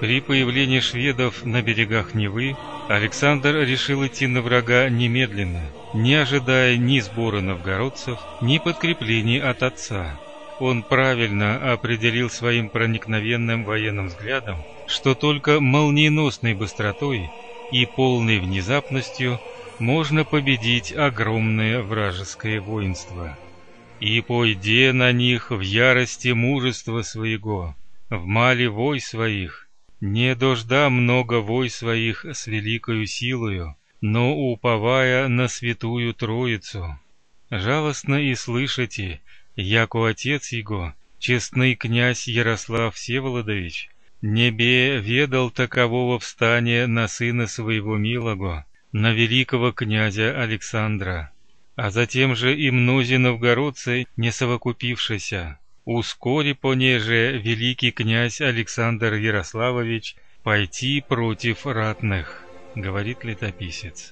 При появлении шведов на берегах Невы Александр решил идти на врага немедленно, не ожидая ни сбора новгородцев, ни подкреплений от отца. Он правильно определил своим проникновенным военным взглядом, что только молниеносной быстротой и полной внезапностью можно победить огромное вражеское воинство. «И пойде на них в ярости мужества своего, в мале вой своих, не дожда много вой своих с великою силою, но уповая на святую Троицу. Жалостно и слышите, яко отец его, честный князь Ярослав Всеволодович, небе ведал такового встания на сына своего милого, на великого князя Александра, а затем же и мнози новгородцы, не совокупившися, ускори понеже великий князь Александр Ярославович пойти против ратных», — говорит летописец.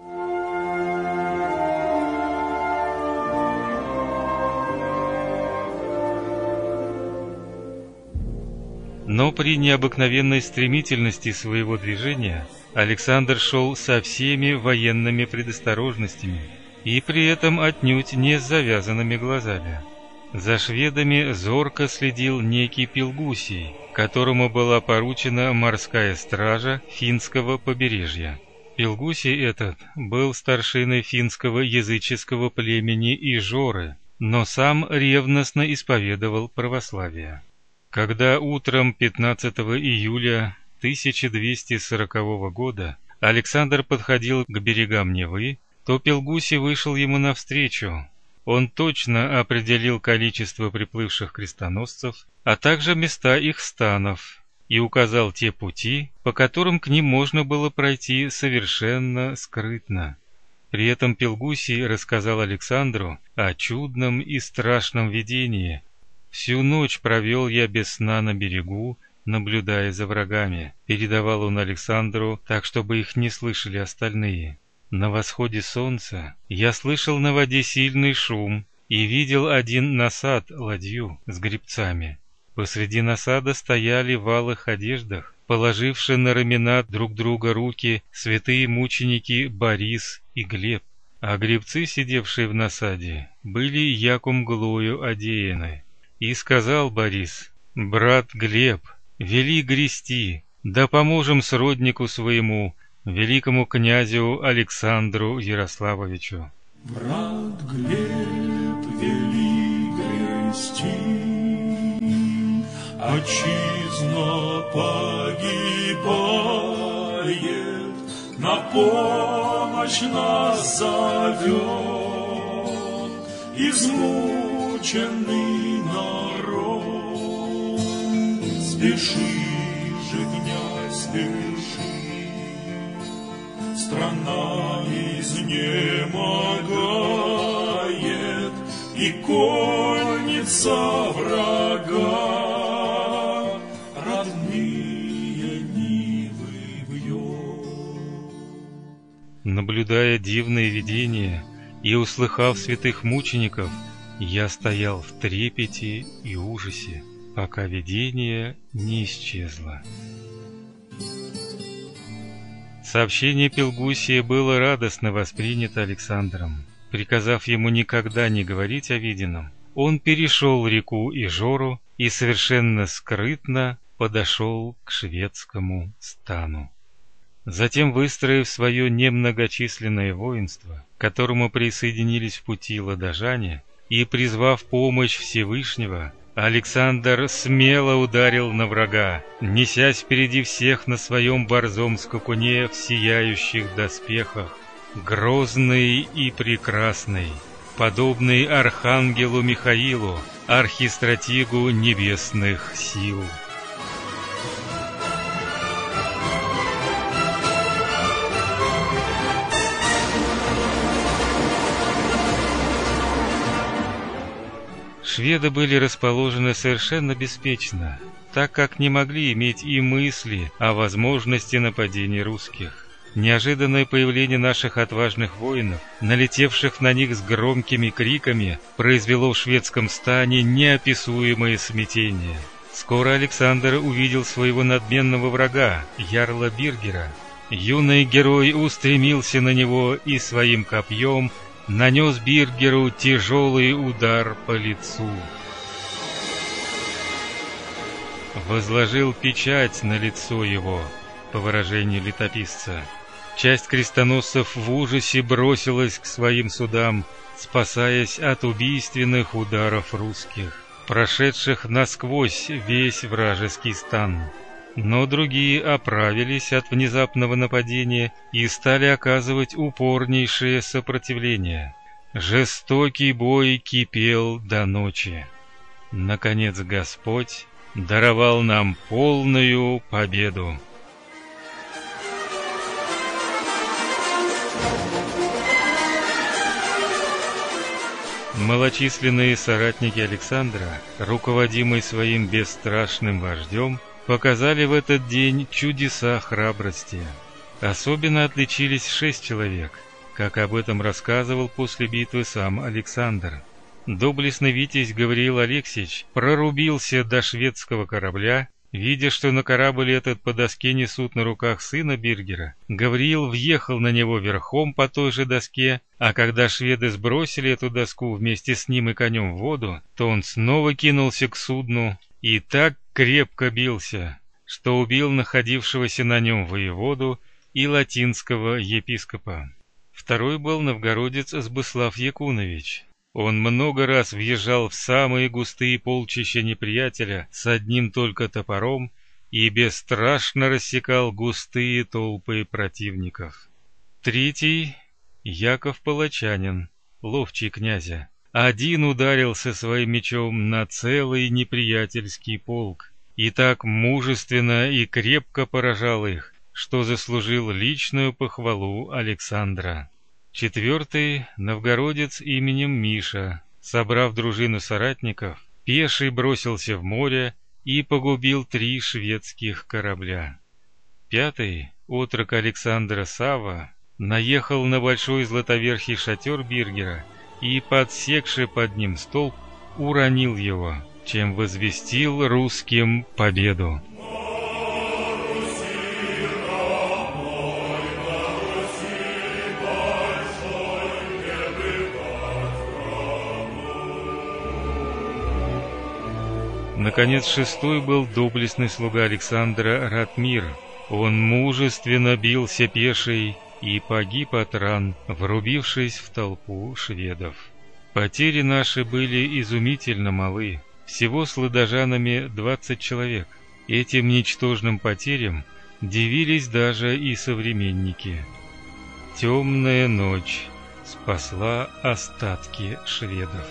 Но при необыкновенной стремительности своего движения Александр шел со всеми военными предосторожностями и при этом отнюдь не с завязанными глазами. За шведами зорко следил некий Пилгусий, которому была поручена морская стража финского побережья. Пилгусий этот был старшиной финского языческого племени Ижоры, но сам ревностно исповедовал православие. Когда утром 15 июля 1240 года Александр подходил к берегам Невы, то Пилгусий вышел ему навстречу. Он точно определил количество приплывших крестоносцев, а также места их станов, и указал те пути, по которым к ним можно было пройти совершенно скрытно. При этом Пилгусий рассказал Александру о чудном и страшном видении. «Всю ночь провел я без сна на берегу, наблюдая за врагами», — передавал он Александру так, чтобы их не слышали остальные. «На восходе солнца я слышал на воде сильный шум и видел один насад, ладью с гребцами. Посреди насада стояли в алых одеждах, положивши на рамена друг друга руки, святые мученики Борис и Глеб, а гребцы, сидевшие в насаде, были яко мглою одеяны. И сказал Борис: брат Глеб, вели грести, да поможем сроднику своему, великому князю Александру Ярославовичу». Брат Глеб, вели грести, отчизна погибает, на помощь нас зовет измученный народ. Спеши же, князь, спеши, страна изнемогает, и конница врага родные нивы вьет. Наблюдая дивные видения и услыхав святых мучеников, я стоял в трепете и ужасе, пока видение не исчезло. Сообщение Пилгусия было радостно воспринято Александром. Приказав ему никогда не говорить о виденном, он перешел реку Ижору и совершенно скрытно подошел к шведскому стану. Затем, выстроив свое немногочисленное воинство, к которому присоединились в пути ладожане, и призвав помощь Всевышнего, Александр смело ударил на врага, несясь впереди всех на своем борзом скакуне в сияющих доспехах, грозный и прекрасный, подобный архангелу Михаилу, архистратигу небесных сил. Шведы были расположены совершенно беспечно, так как не могли иметь и мысли о возможности нападения русских. Неожиданное появление наших отважных воинов, налетевших на них с громкими криками, произвело в шведском стане неописуемое смятение. Скоро Александр увидел своего надменного врага, ярла Биргера. Юный герой устремился на него и своим копьем нанес Биргеру тяжелый удар по лицу. Возложил печать на лицо его, по выражению летописца. Часть крестоносцев в ужасе бросилась к своим судам, спасаясь от убийственных ударов русских, прошедших насквозь весь вражеский стан. Но другие оправились от внезапного нападения и стали оказывать упорнейшее сопротивление. Жестокий бой кипел до ночи. Наконец Господь даровал нам полную победу. Малочисленные соратники Александра, руководимые своим бесстрашным вождем, показали в этот день чудеса храбрости. Особенно отличились 6 человек, как об этом рассказывал после битвы сам Александр. Доблестный витязь Гавриил Алексеевич прорубился до шведского корабля. Видя, что на корабль этот по доске несут на руках сына Биргера, Гавриил въехал на него верхом по той же доске, а когда шведы сбросили эту доску вместе с ним и конем в воду, то он снова кинулся к судну и так крепко бился, что убил находившегося на нем воеводу и латинского епископа. Второй был новгородец Сбыслав Якунович. Он много раз въезжал в самые густые полчища неприятеля с одним только топором и бесстрашно рассекал густые толпы противников. Третий — Яков Палачанин, ловчий князя. Один ударил со своим мечом на целый неприятельский полк и так мужественно и крепко поражал их, что заслужил личную похвалу Александра. Четвертый — новгородец именем Миша. Собрав дружину соратников, пеший бросился в море и погубил 3 шведских корабля. Пятый, отрок Александра Савва, наехал на большой златоверхий шатер Биргера и, подсекши под ним столб, уронил его, чем возвестил русским победу. Наконец, 6-й был доблестный слуга Александра Ратмир. Он мужественно бился пеший и погиб от ран, врубившись в толпу шведов. Потери наши были изумительно малы. Всего с ладожанами 20 человек. Этим ничтожным потерям дивились даже и современники. Темная ночь спасла остатки шведов.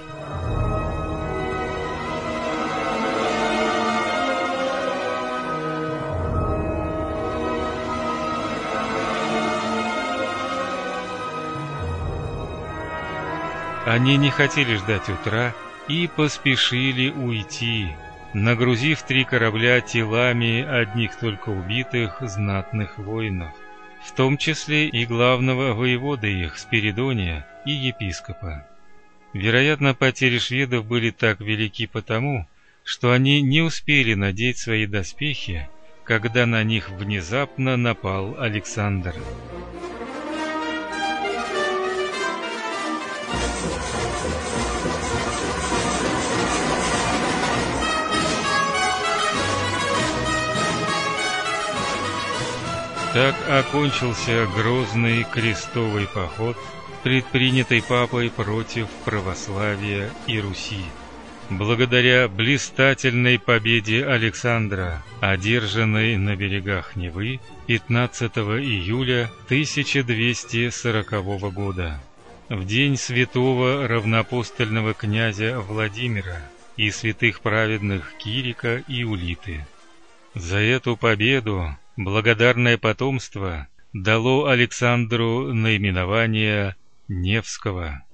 Они не хотели ждать утра и поспешили уйти, нагрузив 3 корабля телами одних только убитых знатных воинов, в том числе и главного воевода их Спиридония и епископа. Вероятно, потери шведов были так велики потому, что они не успели надеть свои доспехи, когда на них внезапно напал Александр. Так окончился грозный крестовый поход, предпринятый папой против православия и Руси. Благодаря блистательной победе Александра, одержанной на берегах Невы 15 июля 1240 года, в день святого равноапостольного князя Владимира и святых праведных Кирика и Улиты. За эту победу благодарное потомство дало Александру наименование Невского.